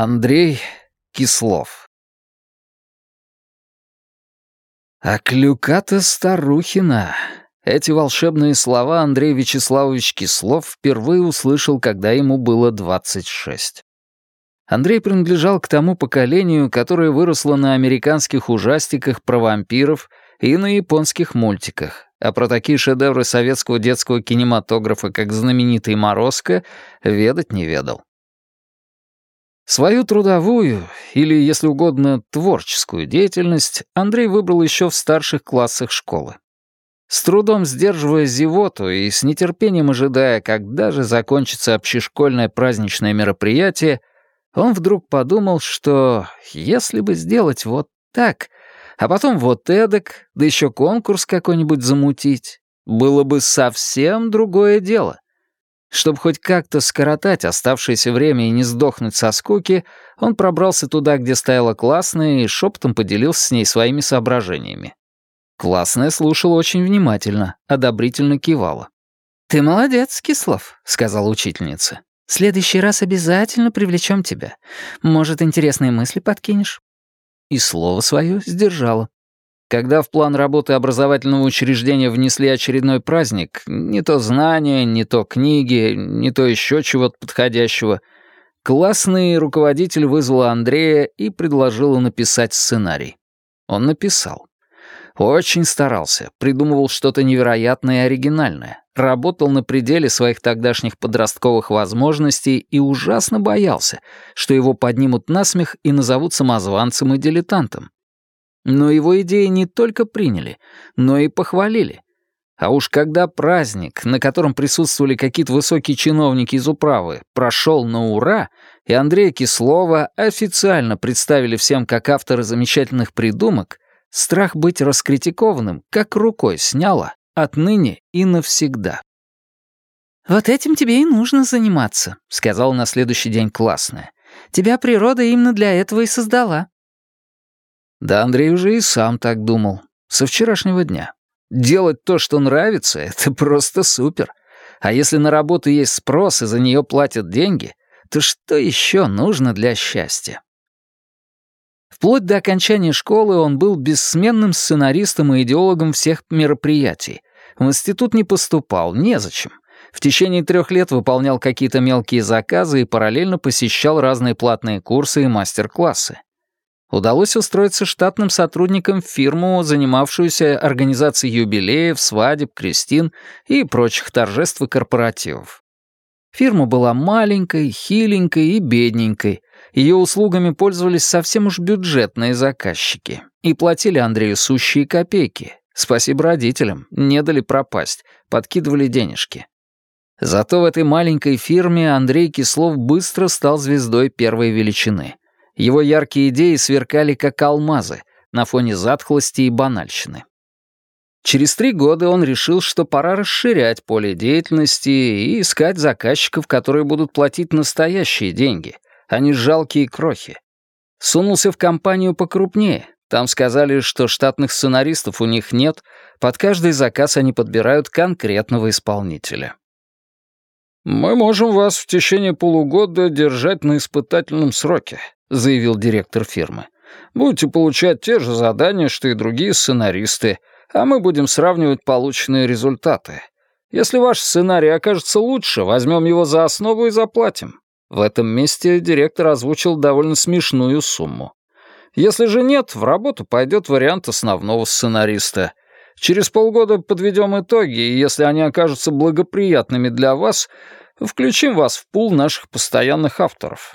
Андрей Кислов. А клюка-то старухина. Эти волшебные слова Андрей Вячеславович Кислов впервые услышал, когда ему было 26. Андрей принадлежал к тому поколению, которое выросло на американских ужастиках про вампиров и на японских мультиках, а про такие шедевры советского детского кинематографа, как знаменитый «Морозко», ведать не ведал. Свою трудовую, или, если угодно, творческую деятельность Андрей выбрал еще в старших классах школы. С трудом сдерживая зевоту и с нетерпением ожидая, когда же закончится общешкольное праздничное мероприятие, он вдруг подумал, что если бы сделать вот так, а потом вот эдак, да еще конкурс какой-нибудь замутить, было бы совсем другое дело. Чтобы хоть как-то скоротать оставшееся время и не сдохнуть со скуки, он пробрался туда, где стояла классная, и шепотом поделился с ней своими соображениями. Классная слушала очень внимательно, одобрительно кивала. «Ты молодец, Кислов», — сказала учительница. «В следующий раз обязательно привлечем тебя. Может, интересные мысли подкинешь?» И слово свое сдержала. Когда в план работы образовательного учреждения внесли очередной праздник, не то знания, не то книги, не то еще чего-то подходящего, классный руководитель вызвала Андрея и предложила написать сценарий. Он написал. Очень старался, придумывал что-то невероятное и оригинальное, работал на пределе своих тогдашних подростковых возможностей и ужасно боялся, что его поднимут на смех и назовут самозванцем и дилетантом. Но его идеи не только приняли, но и похвалили. А уж когда праздник, на котором присутствовали какие-то высокие чиновники из управы, прошел на ура, и Андрея Кислова официально представили всем как автора замечательных придумок, страх быть раскритикованным как рукой сняло отныне и навсегда. «Вот этим тебе и нужно заниматься», — сказала на следующий день классная. «Тебя природа именно для этого и создала». Да Андрей уже и сам так думал. Со вчерашнего дня. Делать то, что нравится, — это просто супер. А если на работу есть спрос и за нее платят деньги, то что еще нужно для счастья? Вплоть до окончания школы он был бессменным сценаристом и идеологом всех мероприятий. В институт не поступал, незачем. В течение 3 лет выполнял какие-то мелкие заказы и параллельно посещал разные платные курсы и мастер-классы. Удалось устроиться штатным сотрудником в фирму, занимавшуюся организацией юбилеев, свадеб, крестин и прочих торжеств и корпоративов. Фирма была маленькой, хиленькой и бедненькой. Ее услугами пользовались совсем уж бюджетные заказчики и платили Андрею сущие копейки. Спасибо родителям, не дали пропасть, подкидывали денежки. Зато в этой маленькой фирме Андрей Кислов быстро стал звездой первой величины. Его яркие идеи сверкали как алмазы на фоне затхлости и банальщины. Через 3 года он решил, что пора расширять поле деятельности и искать заказчиков, которые будут платить настоящие деньги, а не жалкие крохи. Сунулся в компанию покрупнее. Там сказали, что штатных сценаристов у них нет, под каждый заказ они подбирают конкретного исполнителя. «Мы можем вас в течение полугода держать на испытательном сроке», — заявил директор фирмы. «Будете получать те же задания, что и другие сценаристы, а мы будем сравнивать полученные результаты. Если ваш сценарий окажется лучше, возьмем его за основу и заплатим». В этом месте директор озвучил довольно смешную сумму. Если же нет, в работу пойдет вариант основного сценариста. Через полгода подведем итоги, и если они окажутся благоприятными для вас, включим вас в пул наших постоянных авторов.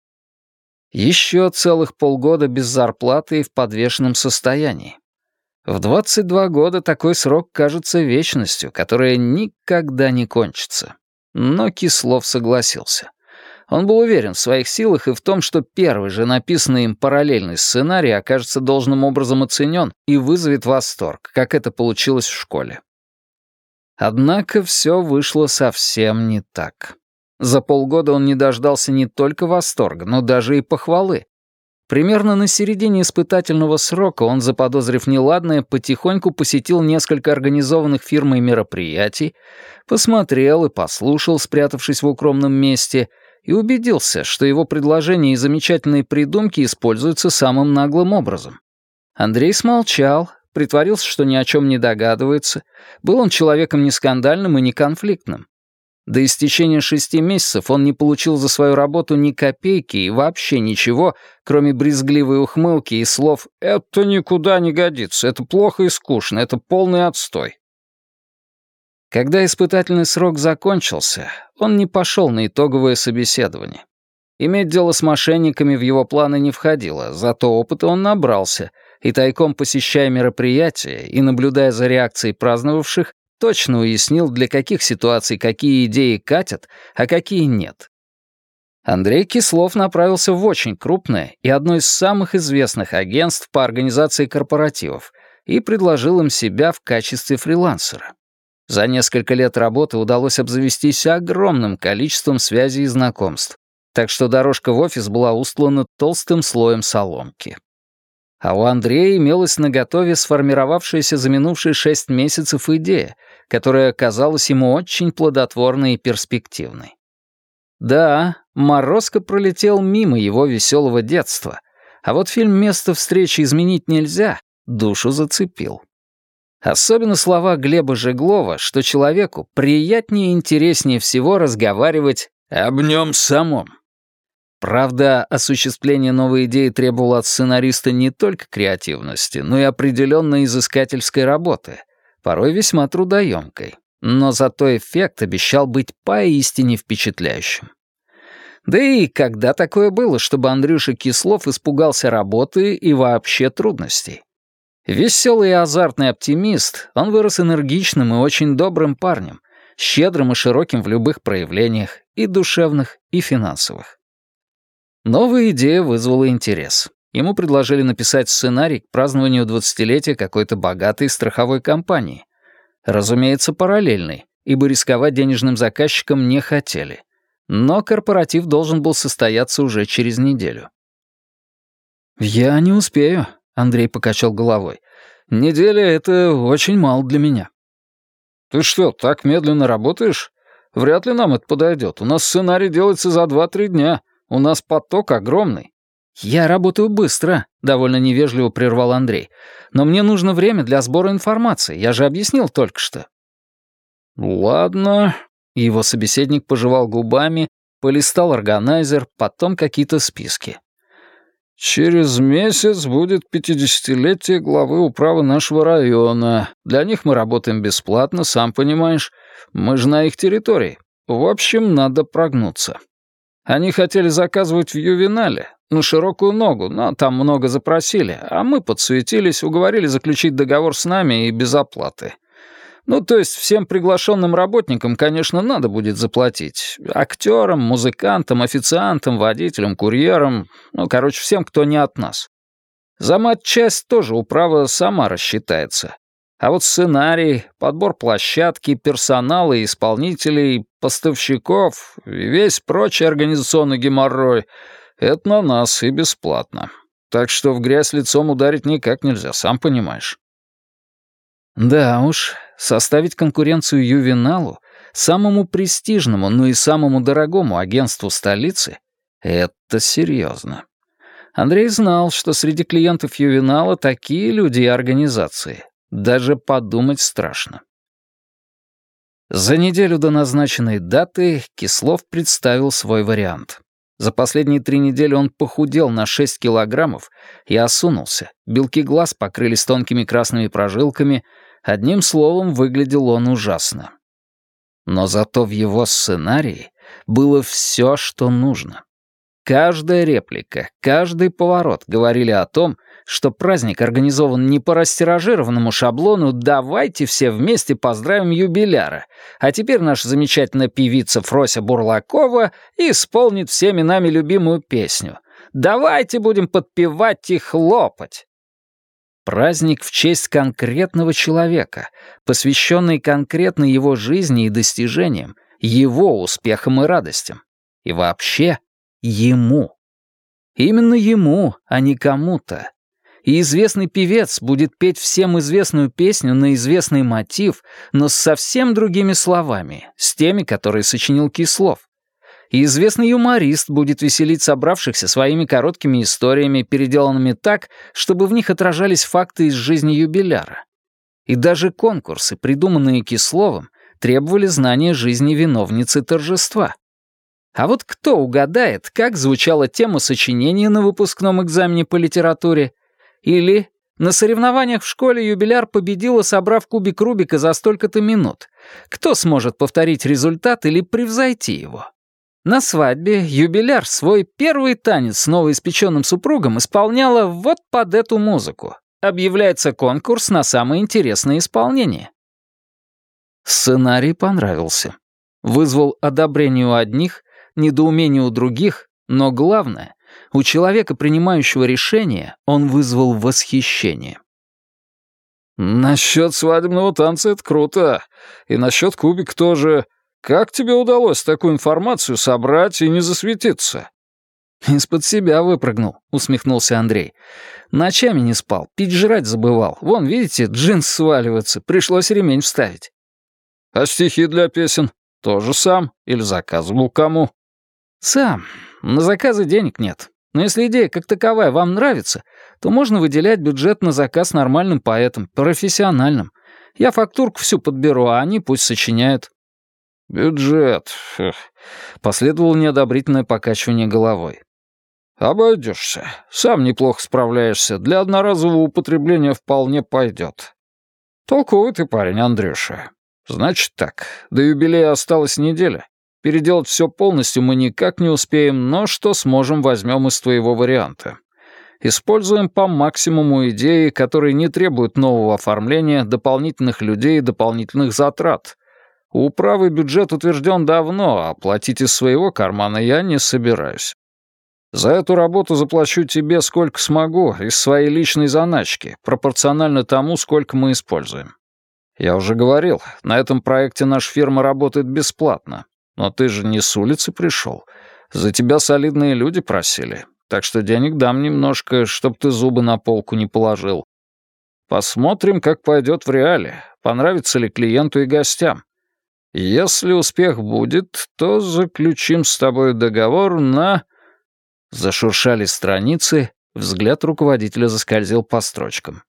Еще целых полгода без зарплаты и в подвешенном состоянии. В 22 года такой срок кажется вечностью, которая никогда не кончится. Но Кислов согласился. Он был уверен в своих силах и в том, что первый же написанный им параллельный сценарий окажется должным образом оценен и вызовет восторг, как это получилось в школе. Однако все вышло совсем не так. За полгода он не дождался не только восторга, но даже и похвалы. Примерно на середине испытательного срока он, заподозрив неладное, потихоньку посетил несколько организованных фирмой мероприятий, посмотрел и послушал, спрятавшись в укромном месте, и убедился, что его предложения и замечательные придумки используются самым наглым образом. Андрей смолчал, притворился, что ни о чем не догадывается. Был он человеком не скандальным и не конфликтным. До истечения 6 месяцев он не получил за свою работу ни копейки и вообще ничего, кроме брезгливой ухмылки и слов «это никуда не годится, это плохо и скучно, это полный отстой». Когда испытательный срок закончился, он не пошел на итоговое собеседование. Иметь дело с мошенниками в его планы не входило, зато опыта он набрался, и тайком посещая мероприятия и наблюдая за реакцией праздновавших, точно уяснил, для каких ситуаций какие идеи катят, а какие нет. Андрей Кислов направился в очень крупное и одно из самых известных агентств по организации корпоративов и предложил им себя в качестве фрилансера. За несколько лет работы удалось обзавестись огромным количеством связей и знакомств, так что дорожка в офис была устлана толстым слоем соломки. А у Андрея имелась наготове сформировавшаяся за минувшие 6 месяцев идея, которая казалась ему очень плодотворной и перспективной. Да, Морозко пролетел мимо его веселого детства, а вот фильм «Место встречи изменить нельзя» душу зацепил. Особенно слова Глеба Жеглова, что человеку приятнее и интереснее всего разговаривать об нем самом. Правда, осуществление новой идеи требовало от сценариста не только креативности, но и определенной изыскательской работы, порой весьма трудоемкой. Но зато эффект обещал быть поистине впечатляющим. Да и когда такое было, чтобы Андрюша Кислов испугался работы и вообще трудностей? Веселый и азартный оптимист, он вырос энергичным и очень добрым парнем, щедрым и широким в любых проявлениях, и душевных, и финансовых. Новая идея вызвала интерес. Ему предложили написать сценарий к празднованию 20-летия какой-то богатой страховой компании. Разумеется, параллельный, ибо рисковать денежным заказчикам не хотели. Но корпоратив должен был состояться уже через неделю. «Я не успею», — Андрей покачал головой. «Неделя — это очень мало для меня». «Ты что, так медленно работаешь? Вряд ли нам это подойдет. У нас сценарий делается за 2-3 дня. У нас поток огромный». «Я работаю быстро», — довольно невежливо прервал Андрей. «Но мне нужно время для сбора информации, я же объяснил только что». «Ладно». Его собеседник пожевал губами, полистал органайзер, потом какие-то списки. «Через месяц будет 50-летие главы управы нашего района. Для них мы работаем бесплатно, сам понимаешь. Мы же на их территории. В общем, надо прогнуться. Они хотели заказывать в Ювенале, на широкую ногу, но там много запросили, а мы подсуетились, уговорили заключить договор с нами и без оплаты. Ну, то есть всем приглашенным работникам, конечно, надо будет заплатить. Актерам, музыкантам, официантам, водителям, курьерам, ну, короче, всем, кто не от нас. За матчасть тоже управа сама рассчитается. А вот сценарий, подбор площадки, персонала и исполнителей, поставщиков и весь прочий организационный геморрой — это на нас и бесплатно. Так что в грязь лицом ударить никак нельзя, сам понимаешь. Да уж, составить конкуренцию Ювеналу, самому престижному, но и самому дорогому агентству столицы — это серьезно. Андрей знал, что среди клиентов Ювенала такие люди и организации. Даже подумать страшно. За неделю до назначенной даты Кислов представил свой вариант. За последние 3 недели он похудел на 6 килограммов и осунулся. Белки глаз покрылись тонкими красными прожилками. Одним словом, выглядел он ужасно. Но зато в его сценарии было все, что нужно. Каждая реплика, каждый поворот говорили о том, что праздник организован не по растиражированному шаблону «давайте все вместе поздравим юбиляра», а теперь наша замечательная певица Фрося Бурлакова исполнит всеми нами любимую песню «Давайте будем подпевать и хлопать». Праздник в честь конкретного человека, посвященный конкретно его жизни и достижениям, его успехам и радостям. И вообще ему. Именно ему, а не кому-то. И известный певец будет петь всем известную песню на известный мотив, но с совсем другими словами, с теми, которые сочинил Кислов. И известный юморист будет веселить собравшихся своими короткими историями, переделанными так, чтобы в них отражались факты из жизни юбиляра. И даже конкурсы, придуманные Кисловым, требовали знания жизни виновницы торжества. А вот кто угадает, как звучала тема сочинения на выпускном экзамене по литературе? Или на соревнованиях в школе юбиляр победила, собрав кубик Рубика за столько-то минут. Кто сможет повторить результат или превзойти его? На свадьбе юбиляр свой первый танец с новоиспеченным супругом исполняла вот под эту музыку. Объявляется конкурс на самое интересное исполнение. Сценарий понравился. Вызвал одобрение у одних, недоумение у других, но главное, у человека, принимающего решение, он вызвал восхищение. «Насчет свадебного танца это круто. И насчет кубика тоже. Как тебе удалось такую информацию собрать и не засветиться?» «Из-под себя выпрыгнул», — усмехнулся Андрей. «Ночами не спал, пить жрать забывал. Вон, видите, джинсы сваливаются, пришлось ремень вставить». «А стихи для песен? Тоже сам? Или заказывал кому?» «Сам. На заказы денег нет. Но если идея как таковая вам нравится, то можно выделять бюджет на заказ нормальным поэтам, профессиональным. Я фактурку всю подберу, а они пусть сочиняют». «Бюджет...» — последовало неодобрительное покачивание головой. «Обойдешься. Сам неплохо справляешься. Для одноразового употребления вполне пойдет. Толковый ты парень, Андрюша. Значит так, до юбилея осталась неделя. Переделать все полностью мы никак не успеем, но что сможем, возьмем из твоего варианта. Используем по максимуму идеи, которые не требуют нового оформления, дополнительных людей и дополнительных затрат. У управы бюджет утвержден давно, а платить из своего кармана я не собираюсь. За эту работу заплачу тебе сколько смогу из своей личной заначки, пропорционально тому, сколько мы используем. Я уже говорил, на этом проекте наша фирма работает бесплатно. Но ты же не с улицы пришел. За тебя солидные люди просили, так что денег дам немножко, чтоб ты зубы на полку не положил. Посмотрим, как пойдет в реале, понравится ли клиенту и гостям. Если успех будет, то заключим с тобой договор на...» Зашуршали страницы, взгляд руководителя заскользил по строчкам.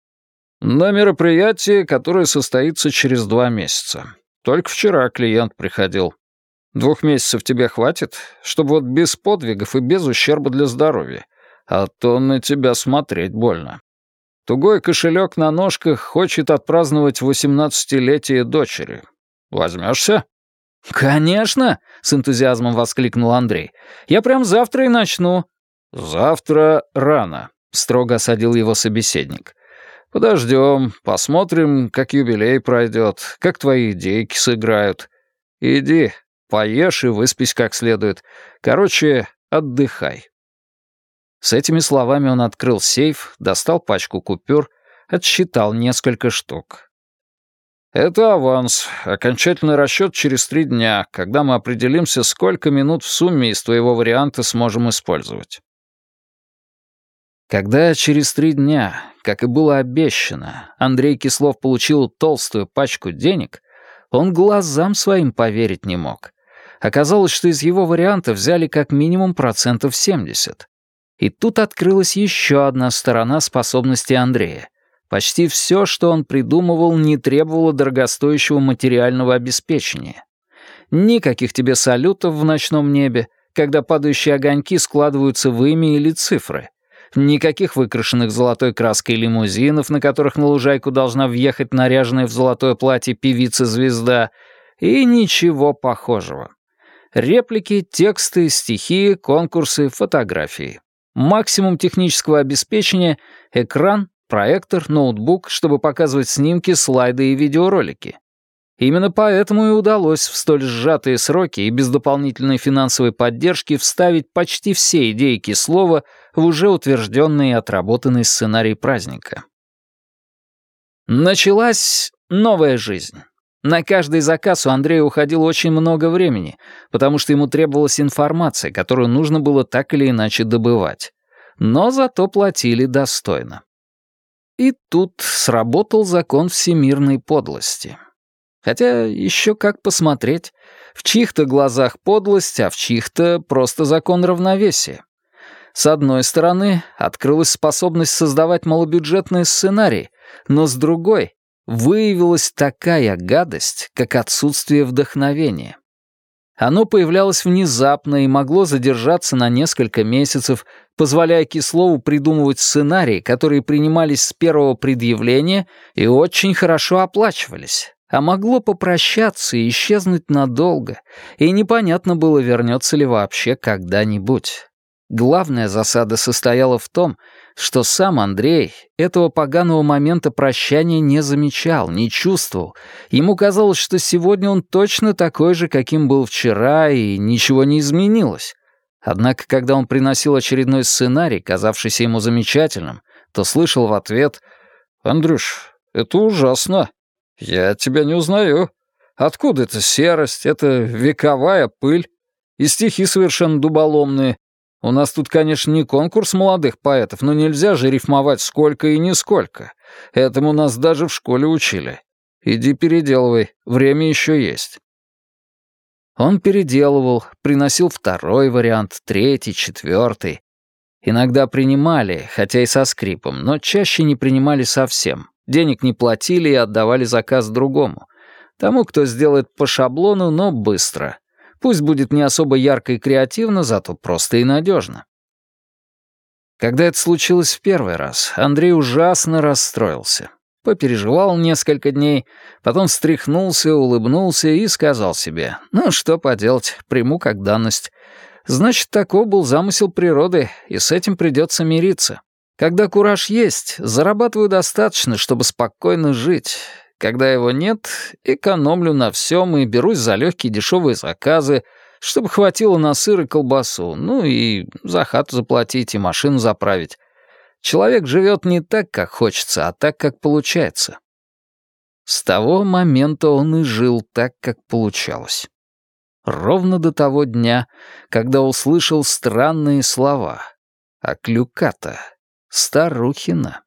«На мероприятие, которое состоится через 2 месяца. Только вчера клиент приходил. 2 месяцев тебе хватит, чтобы вот без подвигов и без ущерба для здоровья, а то на тебя смотреть больно. Тугой кошелек на ножках хочет отпраздновать 18-летие дочери. Возьмешься?» «Конечно!» — с энтузиазмом воскликнул Андрей. «Я прям завтра и начну». «Завтра рано», — строго осадил его собеседник. «Подождем, посмотрим, как юбилей пройдет, как твои идейки сыграют. Иди, поешь и выспись как следует. Короче, отдыхай». С этими словами он открыл сейф, достал пачку купюр, отсчитал несколько штук. «Это аванс. Окончательный расчет через 3 дня, когда мы определимся, сколько минут в сумме из твоего варианта сможем использовать». Когда через 3 дня, как и было обещано, Андрей Кислов получил толстую пачку денег, он глазам своим поверить не мог. Оказалось, что из его варианта взяли как минимум 70%. И тут открылась еще одна сторона способностей Андрея. Почти все, что он придумывал, не требовало дорогостоящего материального обеспечения. Никаких тебе салютов в ночном небе, когда падающие огоньки складываются в имя или цифры. Никаких выкрашенных золотой краской лимузинов, на которых на лужайку должна въехать наряженная в золотое платье певица-звезда, и ничего похожего. Реплики, тексты, стихи, конкурсы, фотографии. Максимум технического обеспечения — экран, проектор, ноутбук, чтобы показывать снимки, слайды и видеоролики. Именно поэтому и удалось в столь сжатые сроки и без дополнительной финансовой поддержки вставить почти все идеи Кислова в уже утвержденный и отработанный сценарий праздника. Началась новая жизнь. На каждый заказ у Андрея уходило очень много времени, потому что ему требовалась информация, которую нужно было так или иначе добывать. Но зато платили достойно. И тут сработал закон всемирной подлости. Хотя еще как посмотреть. В чьих-то глазах подлость, а в чьих-то просто закон равновесия. С одной стороны, открылась способность создавать малобюджетные сценарии, но с другой выявилась такая гадость, как отсутствие вдохновения. Оно появлялось внезапно и могло задержаться на несколько месяцев, позволяя Кислову придумывать сценарии, которые принимались с первого предъявления и очень хорошо оплачивались. А могло попрощаться и исчезнуть надолго, и непонятно было, вернется ли вообще когда-нибудь. Главная засада состояла в том, что сам Андрей этого поганого момента прощания не замечал, не чувствовал. Ему казалось, что сегодня он точно такой же, каким был вчера, и ничего не изменилось. Однако, когда он приносил очередной сценарий, казавшийся ему замечательным, то слышал в ответ: «Андрюш, это ужасно. Я тебя не узнаю. Откуда эта серость, эта вековая пыль? И стихи совершенно дуболомные. У нас тут, конечно, не конкурс молодых поэтов, но нельзя же рифмовать сколько и нисколько. Этому нас даже в школе учили. Иди переделывай, время еще есть». Он переделывал, приносил второй вариант, третий, четвертый. Иногда принимали, хотя и со скрипом, но чаще не принимали совсем. Денег не платили и отдавали заказ другому. Тому, кто сделает по шаблону, но быстро. Пусть будет не особо ярко и креативно, зато просто и надежно. Когда это случилось в первый раз, Андрей ужасно расстроился. Попереживал несколько дней, потом встряхнулся, улыбнулся и сказал себе: «Ну, что поделать, приму как данность. Значит, таков был замысел природы, и с этим придется мириться. Когда кураж есть, зарабатываю достаточно, чтобы спокойно жить. Когда его нет, экономлю на всем и берусь за легкие дешевые заказы, чтобы хватило на сыр и колбасу, ну и за хату заплатить, и машину заправить. Человек живет не так, как хочется, а так, как получается». С того момента он и жил так, как получалось. Ровно до того дня, когда услышал странные слова. А клюка-то старухина.